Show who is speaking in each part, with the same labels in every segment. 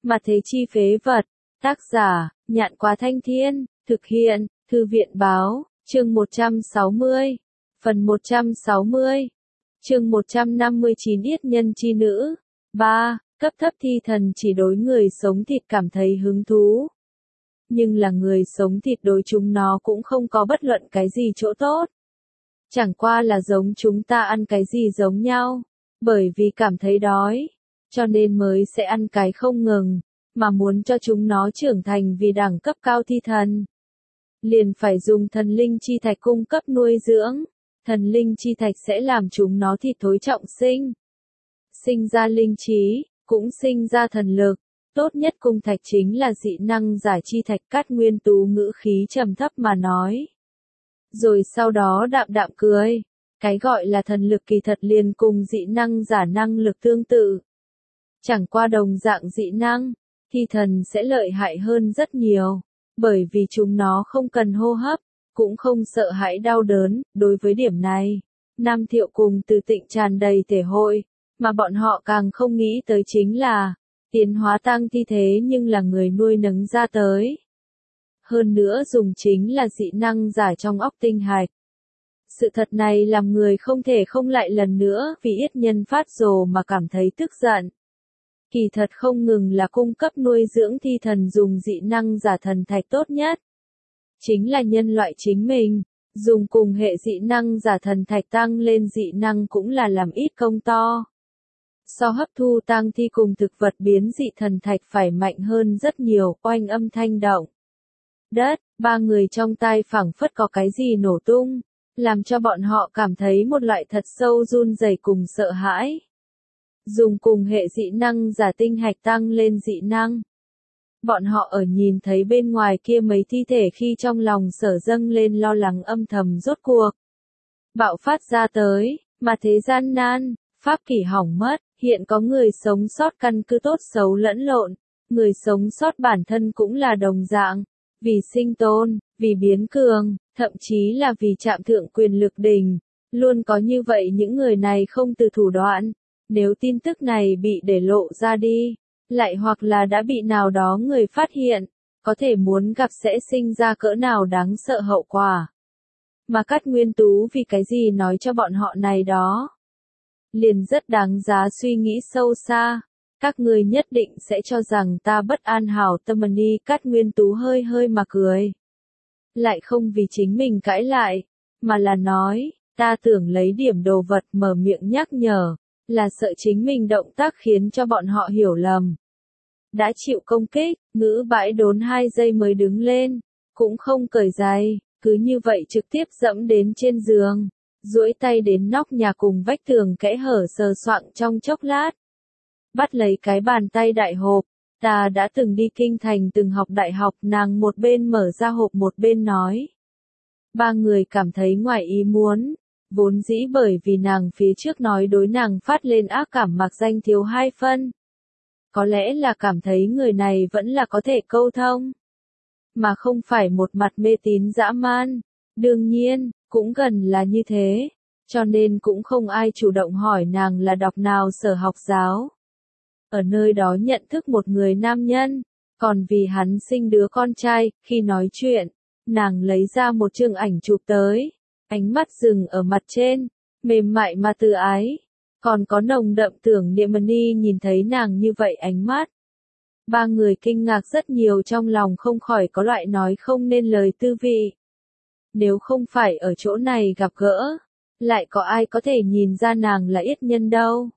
Speaker 1: Mà thế chi phế vật. Tác giả, Nhạn Quá Thanh Thiên, thực hiện, Thư viện Báo, chương 160. Phần 160. Chương 159 Yết nhân chi nữ. 3. Cấp thấp thi thần chỉ đối người sống thịt cảm thấy hứng thú. Nhưng là người sống thịt đối chúng nó cũng không có bất luận cái gì chỗ tốt. Chẳng qua là giống chúng ta ăn cái gì giống nhau, bởi vì cảm thấy đói, cho nên mới sẽ ăn cái không ngừng, mà muốn cho chúng nó trưởng thành vì đẳng cấp cao thi thần. Liền phải dùng thần linh chi thạch cung cấp nuôi dưỡng, thần linh chi thạch sẽ làm chúng nó thịt thối trọng sinh. Sinh ra linh trí, cũng sinh ra thần lực, tốt nhất cung thạch chính là dị năng giải chi thạch. Cát Nguyên Tú ngữ khí trầm thấp mà nói. Rồi sau đó đạm đạm cười, cái gọi là thần lực kỳ thật liền cùng dị năng giả năng lực tương tự. Chẳng qua đồng dạng dị năng, thi thần sẽ lợi hại hơn rất nhiều, bởi vì chúng nó không cần hô hấp, cũng không sợ hãi đau đớn. Đối với điểm này, Nam Thiệu cùng Từ Tịnh tràn đầy thể hội, mà bọn họ càng không nghĩ tới chính là, tiến hóa tăng thi thế nhưng là người nuôi nấng ra tới. Hơn nữa dùng chính là dị năng giải trong óc tinh hạch. Sự thật này làm người không thể không lại lần nữa vì yết nhân phát rồ mà cảm thấy tức giận. Kỳ thật không ngừng là cung cấp nuôi dưỡng thi thần dùng dị năng giả thần thạch tốt nhất. Chính là nhân loại chính mình, dùng cùng hệ dị năng giả thần thạch tăng lên dị năng cũng là làm ít công to. So hấp thu tang thi cùng thực vật biến dị thần thạch phải mạnh hơn rất nhiều. Oanh âm thanh động. Đất, ba người trong tai phảng phất có cái gì nổ tung, làm cho bọn họ cảm thấy một loại thật sâu run rẩy cùng sợ hãi. Dùng cùng hệ dị năng giả tinh hạch tăng lên dị năng. Bọn họ ở nhìn thấy bên ngoài kia mấy thi thể khi trong lòng sở dâng lên lo lắng âm thầm rốt cuộc bạo phát ra tới, mà thế gian nan, pháp kỷ hỏng mất, hiện có người sống sót căn cứ tốt xấu lẫn lộn, người sống sót bản thân cũng là đồng dạng, vì sinh tồn, vì biến cường, thậm chí là vì chạm thượng quyền lực đỉnh, luôn có như vậy những người này không từ thủ đoạn. Nếu tin tức này bị để lộ ra đi, lại hoặc là đã bị nào đó người phát hiện, có thể muốn gặp sẽ sinh ra cỡ nào đáng sợ hậu quả. Mà Cát Nguyên Tú vì cái gì nói cho bọn họ này đó, liền rất đáng giá suy nghĩ sâu xa. Các người nhất định sẽ cho rằng ta bất an hảo tâm đi. Cát Nguyên Tú hơi hơi mà cười. Lại không vì chính mình cãi lại, mà là nói, ta tưởng lấy điểm đồ vật mở miệng nhắc nhở, là sợ chính mình động tác khiến cho bọn họ hiểu lầm. Đã chịu công kích, Ngữ Bãi đốn 2 giây mới đứng lên, cũng không cởi giày, cứ như vậy trực tiếp dẫm đến trên giường, duỗi tay đến nóc nhà cùng vách tường kẽ hở sờ soạng trong chốc lát. Bắt lấy cái bàn tay đại hộp, ta đã từng đi kinh thành từng học đại học. Nàng một bên mở ra hộp một bên nói. Ba người cảm thấy ngoài ý muốn, vốn dĩ bởi vì nàng phía trước nói đối nàng phát lên ác cảm mặc danh thiếu 2 phân. Có lẽ là cảm thấy người này vẫn là có thể câu thông, mà không phải một mặt mê tín dã man. Đương nhiên, cũng gần là như thế, cho nên cũng không ai chủ động hỏi nàng là đọc nào sở học giáo. Ở nơi đó nhận thức một người nam nhân, còn vì hắn sinh đứa con trai. Khi nói chuyện, nàng lấy ra một chương ảnh chụp tới, ánh mắt dừng ở mặt trên, mềm mại mà từ ái, còn có nồng đậm tưởng niệm. Ni nhìn thấy nàng như vậy ánh mắt, ba người kinh ngạc rất nhiều, trong lòng không khỏi có loại nói không nên lời tư vị. Nếu không phải ở chỗ này gặp gỡ, lại có ai có thể nhìn ra nàng là yết nhân đâu.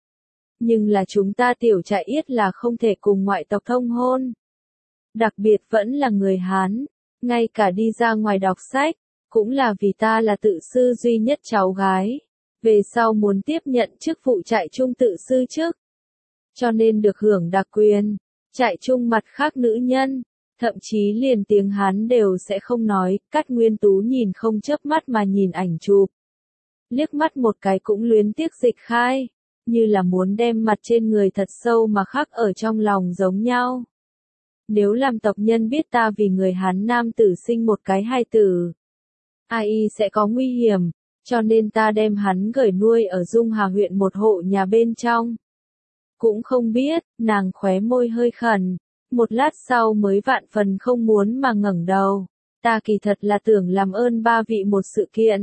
Speaker 1: Nhưng là chúng ta tiểu trại yết là không thể cùng ngoại tộc thông hôn. Đặc biệt vẫn là người Hán, ngay cả đi ra ngoài đọc sách, cũng là vì ta là tự sư duy nhất cháu gái. Về sau muốn tiếp nhận chức vụ trại trung tự sư chức, cho nên được hưởng đặc quyền. Trại trung mặt khác nữ nhân, thậm chí liền tiếng Hán đều sẽ không nói. Cát Nguyên Tú nhìn không chớp mắt mà nhìn ảnh chụp, liếc mắt một cái cũng luyến tiếc dịch khai, như là muốn đem mặt trên người thật sâu mà khắc ở trong lòng giống nhau. Nếu làm tộc nhân biết ta vì người Hán nam tử sinh một cái hài tử, ai sẽ có nguy hiểm, cho nên ta đem hắn gửi nuôi ở Dung Hà huyện một hộ nhà bên trong. Cũng không biết, nàng khóe môi hơi khẩn, một lát sau mới vạn phần không muốn mà ngẩng đầu. Ta kỳ thật là tưởng làm ơn ba vị một sự kiện.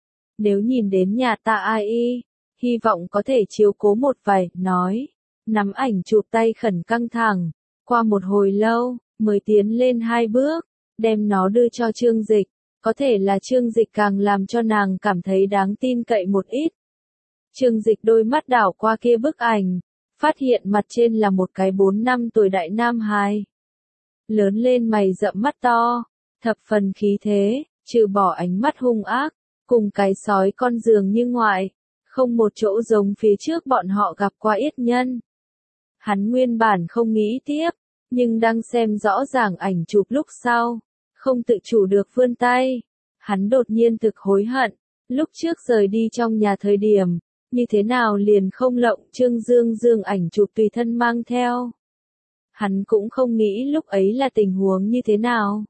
Speaker 1: Nếu nhìn đến nhà ta ai y, hy vọng có thể chiếu cố một vài, nói. Nắm ảnh chụp tay khẩn căng thẳng, qua một hồi lâu, mới tiến lên 2 bước, đem nó đưa cho Trương Dịch. Có thể là Trương Dịch càng làm cho nàng cảm thấy đáng tin cậy một ít. Trương Dịch đôi mắt đảo qua kia bức ảnh, phát hiện mặt trên là một cái 4 năm tuổi đại nam hài. Lớn lên mày rậm mắt to, thập phần khí thế, trừ bỏ ánh mắt hung ác, cùng cái sói con dường như ngoại, không một chỗ giống phía trước bọn họ gặp qua yết nhân. Hắn nguyên bản không nghĩ tiếp, nhưng đang xem rõ ràng ảnh chụp lúc sau, không tự chủ được vươn tay. Hắn đột nhiên thực hối hận, lúc trước rời đi trong nhà thời điểm, như thế nào liền không lộng Trương Dương Dương ảnh chụp tùy thân mang theo. Hắn cũng không nghĩ lúc ấy là tình huống như thế nào.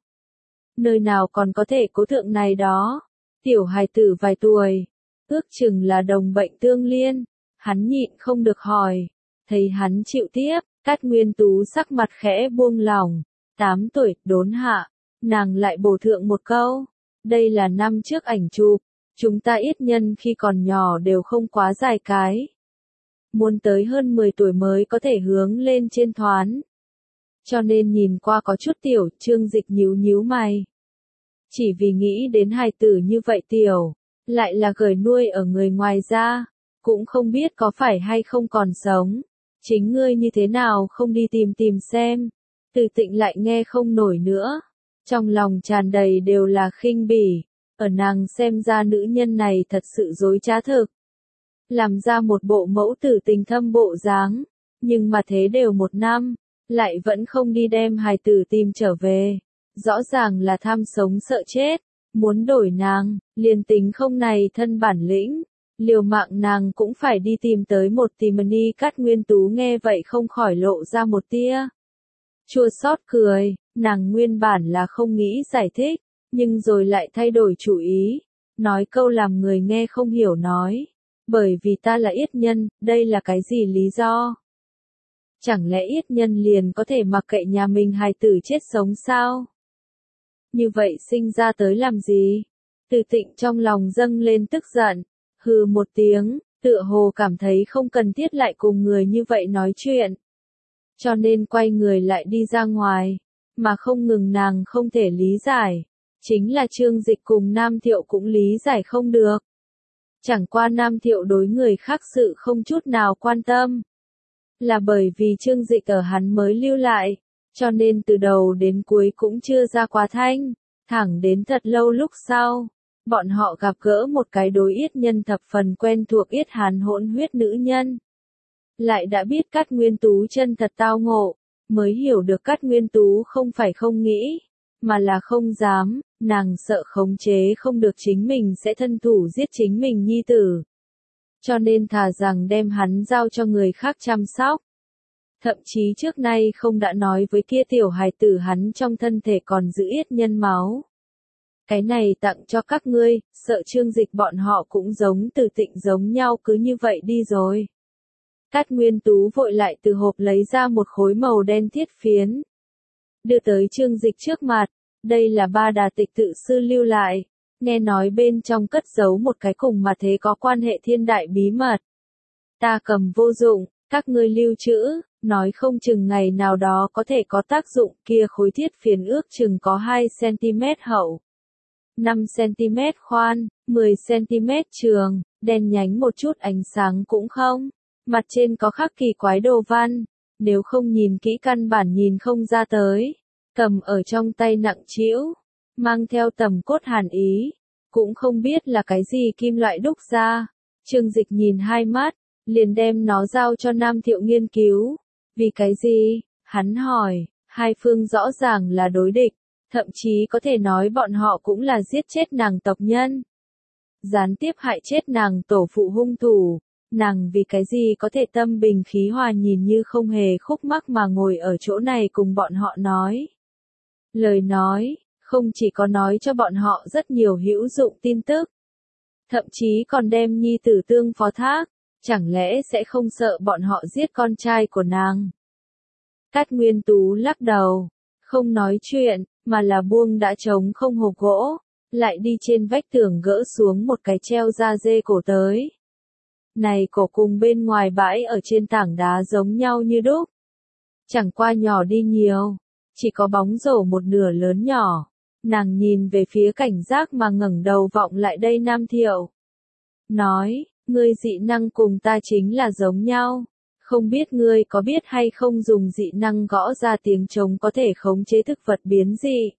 Speaker 1: Nơi nào còn có thể cố thượng này đó. Tiểu hài tử vài tuổi, ước chừng là đồng bệnh tương liên. Hắn nhịn không được hỏi. Thấy hắn chịu tiếp, Cát Nguyên Tú sắc mặt khẽ buông lỏng. 8 tuổi, đốn hạ. Nàng lại bổ thượng một câu. Đây là năm trước ảnh chụp. Chúng ta yết nhân khi còn nhỏ đều không quá dài cái. Muốn tới hơn 10 tuổi mới có thể hướng lên trên thoán. Cho nên nhìn qua có chút tiểu, Trương Dịch nhíu nhíu mày. Chỉ vì nghĩ đến hài tử như vậy tiểu, lại là gửi nuôi ở người ngoài ra, cũng không biết có phải hay không còn sống. Chính ngươi như thế nào không đi tìm xem. Từ Tịnh lại nghe không nổi nữa. Trong lòng tràn đầy đều là khinh bỉ. Ở nàng xem ra nữ nhân này thật sự dối trá thực. Làm ra một bộ mẫu tử tình thâm bộ dáng. Nhưng mà thế đều 1 năm, lại vẫn không đi đem hài tử tìm trở về. Rõ ràng là tham sống sợ chết. Muốn đổi nàng, liền tính không này thân bản lĩnh. Liều mạng nàng cũng phải đi tìm tới một Timony. Cát Nguyên Tú nghe vậy không khỏi lộ ra một tia chua xót cười. Nàng nguyên bản là không nghĩ giải thích, nhưng rồi lại thay đổi chủ ý, nói câu làm người nghe không hiểu nói. Bởi vì ta là yết nhân, đây là cái gì lý do? Chẳng lẽ yết nhân liền có thể mặc kệ nhà mình hài tử chết sống sao? Như vậy sinh ra tới làm gì? Từ Tịnh trong lòng dâng lên tức giận, hừ một tiếng, tựa hồ cảm thấy không cần thiết lại cùng người như vậy nói chuyện. Cho nên quay người lại đi ra ngoài, mà không ngừng nàng không thể lý giải. Chính là Trương Dịch cùng Nam Thiệu cũng lý giải không được. Chẳng qua Nam Thiệu đối người khác sự không chút nào quan tâm. Là bởi vì Trương Dịch ở hắn mới lưu lại, cho nên từ đầu đến cuối cũng chưa ra quá thanh. Thẳng đến thật lâu lúc sau, bọn họ gặp gỡ một cái đối yết nhân thập phần quen thuộc yết hàn hỗn huyết nữ nhân. Lại đã biết Cát Nguyên Tú chân thật tao ngộ, mới hiểu được Cát Nguyên Tú không phải không nghĩ, mà là không dám, nàng sợ khống chế không được chính mình sẽ thân thủ giết chính mình nhi tử. Cho nên thà rằng đem hắn giao cho người khác chăm sóc. Thậm chí trước nay không đã nói với kia tiểu hài tử hắn trong thân thể còn giữ yết nhân máu. Cái này tặng cho các ngươi, sợ Trương Dịch bọn họ cũng giống Từ Tịnh giống nhau cứ như vậy đi rồi. Cát Nguyên Tú vội lại từ hộp lấy ra một khối màu đen thiết phiến. Đưa tới Trương Dịch trước mặt, đây là Ba Đà Tịch tự sư lưu lại, nghe nói bên trong cất giấu một cái cùng mà thế có quan hệ thiên đại bí mật. Ta cầm vô dụng, các ngươi lưu trữ, nói không chừng ngày nào đó có thể có tác dụng. Kia khối thiết phiến ước chừng có 2 cm hậu, 5 cm khoan, 10 cm trường, đen nhánh một chút ánh sáng cũng không. Mặt trên có khắc kỳ quái đồ văn, nếu không nhìn kỹ căn bản nhìn không ra tới. Cầm ở trong tay nặng trĩu, mang theo tầm cốt hàn ý, cũng không biết là cái gì kim loại đúc ra. Trương Dịch nhìn 2 mắt, liền đem nó giao cho Nam Thiệu nghiên cứu. Vì cái gì? Hắn hỏi. Hai phương rõ ràng là đối địch, thậm chí có thể nói bọn họ cũng là giết chết nàng tộc nhân, gián tiếp hại chết nàng tổ phụ hung thủ. Nàng vì cái gì có thể tâm bình khí hòa nhìn như không hề khúc mắc mà ngồi ở chỗ này cùng bọn họ nói. Lời nói, không chỉ có nói cho bọn họ rất nhiều hữu dụng tin tức, thậm chí còn đem nhi tử tương phó thác, chẳng lẽ sẽ không sợ bọn họ giết con trai của nàng? Cát Nguyên Tú lắc đầu, không nói chuyện, mà là buông đã trống không hộp gỗ, lại đi trên vách tường gỡ xuống một cái treo da dê cổ tới. Này cổ cùng bên ngoài bãi ở trên tảng đá giống nhau như đúc. Chẳng qua nhỏ đi nhiều, chỉ có bóng rổ một nửa lớn nhỏ. Nàng nhìn về phía cảnh giác mà ngẩng đầu vọng lại đây Nam Thiệu. Nói, ngươi dị năng cùng ta chính là giống nhau. Không biết ngươi có biết hay không dùng dị năng gõ ra tiếng trống có thể khống chế thực vật biến dị.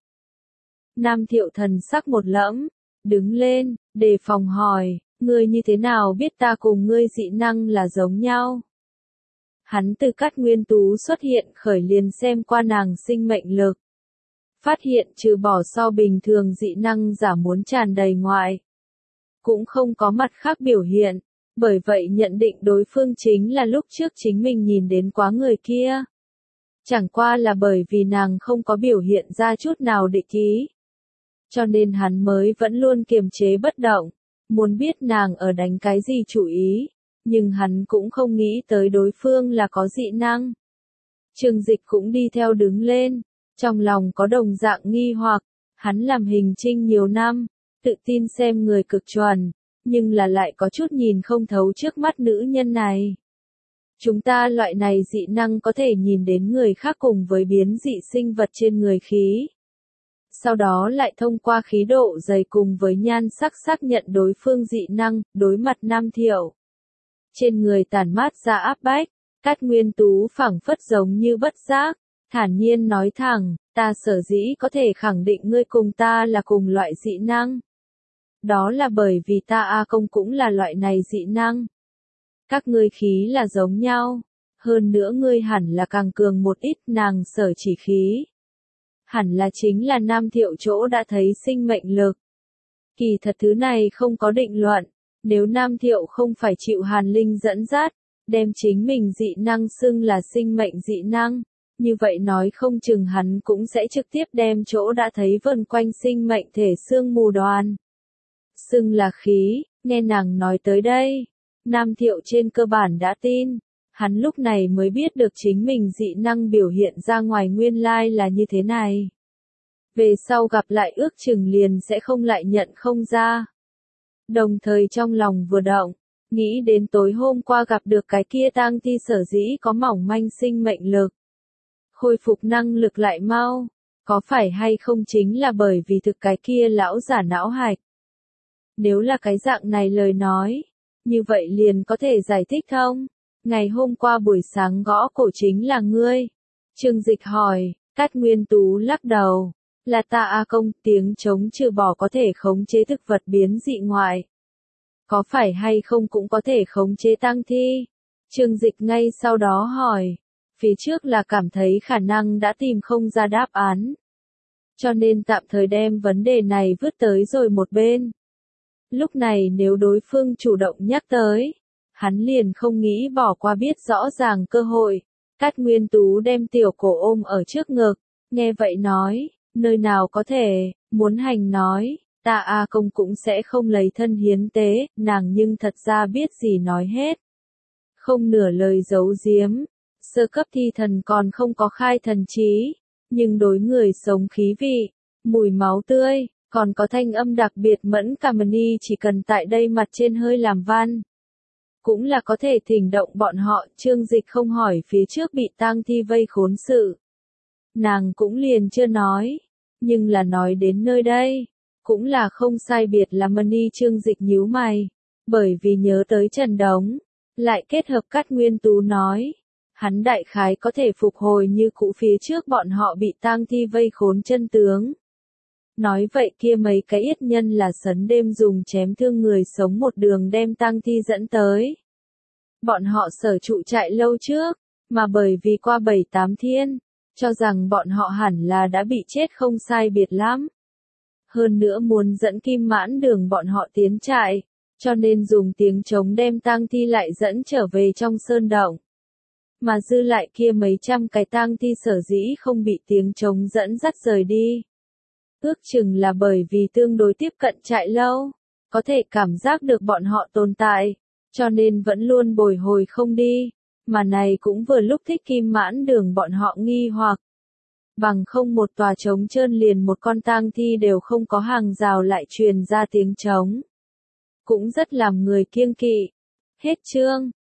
Speaker 1: Nam Thiệu thần sắc một lẫm, đứng lên, đề phòng hỏi, ngươi như thế nào biết ta cùng ngươi dị năng là giống nhau? Hắn từ Cát Nguyên Tú xuất hiện khởi liền xem qua nàng sinh mệnh lực. Phát hiện trừ bỏ so bình thường dị năng giả muốn tràn đầy ngoại. Cũng không có mặt khác biểu hiện, bởi vậy nhận định đối phương chính là lúc trước chính mình nhìn đến quá người kia. Chẳng qua là bởi vì nàng không có biểu hiện ra chút nào địch ý. Cho nên hắn mới vẫn luôn kiềm chế bất động, muốn biết nàng ở đánh cái gì chủ ý, nhưng hắn cũng không nghĩ tới đối phương là có dị năng. Trương Dịch cũng đi theo đứng lên, trong lòng có đồng dạng nghi hoặc, hắn làm hình trinh nhiều năm, tự tin xem người cực chuẩn, nhưng là lại có chút nhìn không thấu trước mắt nữ nhân này. Chúng ta loại này dị năng có thể nhìn đến người khác cùng với biến dị sinh vật trên người khí. Sau đó lại thông qua khí độ dày cùng với nhan sắc xác nhận đối phương dị năng, đối mặt Nam Thiệu. Trên người tản mát ra áp bách, Cát Nguyên Tú phảng phất giống như bất giác, thản nhiên nói thẳng, ta sở dĩ có thể khẳng định ngươi cùng ta là cùng loại dị năng. Đó là bởi vì ta công cũng là loại này dị năng. Các ngươi khí là giống nhau, hơn nữa ngươi hẳn là càng cường một ít, nàng sở chỉ khí. Hẳn là chính là Nam Thiệu chỗ đã thấy sinh mệnh lực. Kỳ thật thứ này không có định luận, nếu Nam Thiệu không phải chịu Hàn Linh dẫn dắt, đem chính mình dị năng xưng là sinh mệnh dị năng, như vậy nói không chừng hắn cũng sẽ trực tiếp đem chỗ đã thấy vần quanh sinh mệnh thể xương mù đoàn. Xưng là khí, nghe nàng nói tới đây, Nam Thiệu trên cơ bản đã tin, hắn lúc này mới biết được chính mình dị năng biểu hiện ra ngoài nguyên lai là như thế này. Về sau gặp lại ước chừng liền sẽ không lại nhận không ra. Đồng thời trong lòng vừa động, nghĩ đến tối hôm qua gặp được cái kia tang thi sở dĩ có mỏng manh sinh mệnh lực. Khôi phục năng lực lại mau, có phải hay không chính là bởi vì thực cái kia lão giả não hạch. Nếu là cái dạng này lời nói, như vậy liền có thể giải thích không? Ngày hôm qua buổi sáng gõ cổ chính là ngươi. Trương Dịch hỏi, Cát Nguyên Tú lắc đầu, là ta công, tiếng trống trừ bỏ có thể khống chế thực vật biến dị ngoại. Có phải hay không cũng có thể khống chế tang thi? Trương Dịch ngay sau đó hỏi, phía trước là cảm thấy khả năng đã tìm không ra đáp án. Cho nên tạm thời đem vấn đề này vứt tới rồi một bên. Lúc này nếu đối phương chủ động nhắc tới, hắn liền không nghĩ bỏ qua biết rõ ràng cơ hội. Cát Nguyên Tú đem tiểu cổ ôm ở trước ngực, nghe vậy nói, nơi nào có thể, muốn hành nói, ta công cũng sẽ không lấy thân hiến tế, nàng nhưng thật ra biết gì nói hết. Không nửa lời giấu giếm, sơ cấp thi thần còn không có khai thần trí, nhưng đối người sống khí vị, mùi máu tươi, còn có thanh âm đặc biệt mẫn cảm ni chỉ cần tại đây mặt trên hơi làm văn. Cũng là có thể thỉnh động bọn họ. Trương Dịch không hỏi phía trước bị tang thi vây khốn sự. Nàng cũng liền chưa nói, nhưng là nói đến nơi đây, cũng là không sai biệt là Mani. Trương Dịch nhíu mày, bởi vì nhớ tới Trần Đống, lại kết hợp Cát Nguyên Tú nói, hắn đại khái có thể phục hồi như cũ phía trước bọn họ bị tang thi vây khốn chân tướng. Nói vậy kia mấy cái yết nhân là sấn đêm dùng chém thương người sống một đường đem tang thi dẫn tới. Bọn họ sở trụ trại lâu trước, mà bởi vì qua 7-8 thiên, cho rằng bọn họ hẳn là đã bị chết không sai biệt lắm. Hơn nữa muốn dẫn Kim Mãn Đường bọn họ tiến trại, cho nên dùng tiếng trống đem tang thi lại dẫn trở về trong sơn động. Mà dư lại kia mấy trăm cái tang thi sở dĩ không bị tiếng trống dẫn dắt rời đi. Ước chừng là bởi vì tương đối tiếp cận trại lâu, có thể cảm giác được bọn họ tồn tại, cho nên vẫn luôn bồi hồi không đi. Mà này cũng vừa lúc Thích Kim Mãn Đường bọn họ nghi hoặc. Bằng không một tòa trống trơn liền một con tang thi đều không có hàng rào lại truyền ra tiếng trống. Cũng rất làm người kiêng kỵ. Hết chương.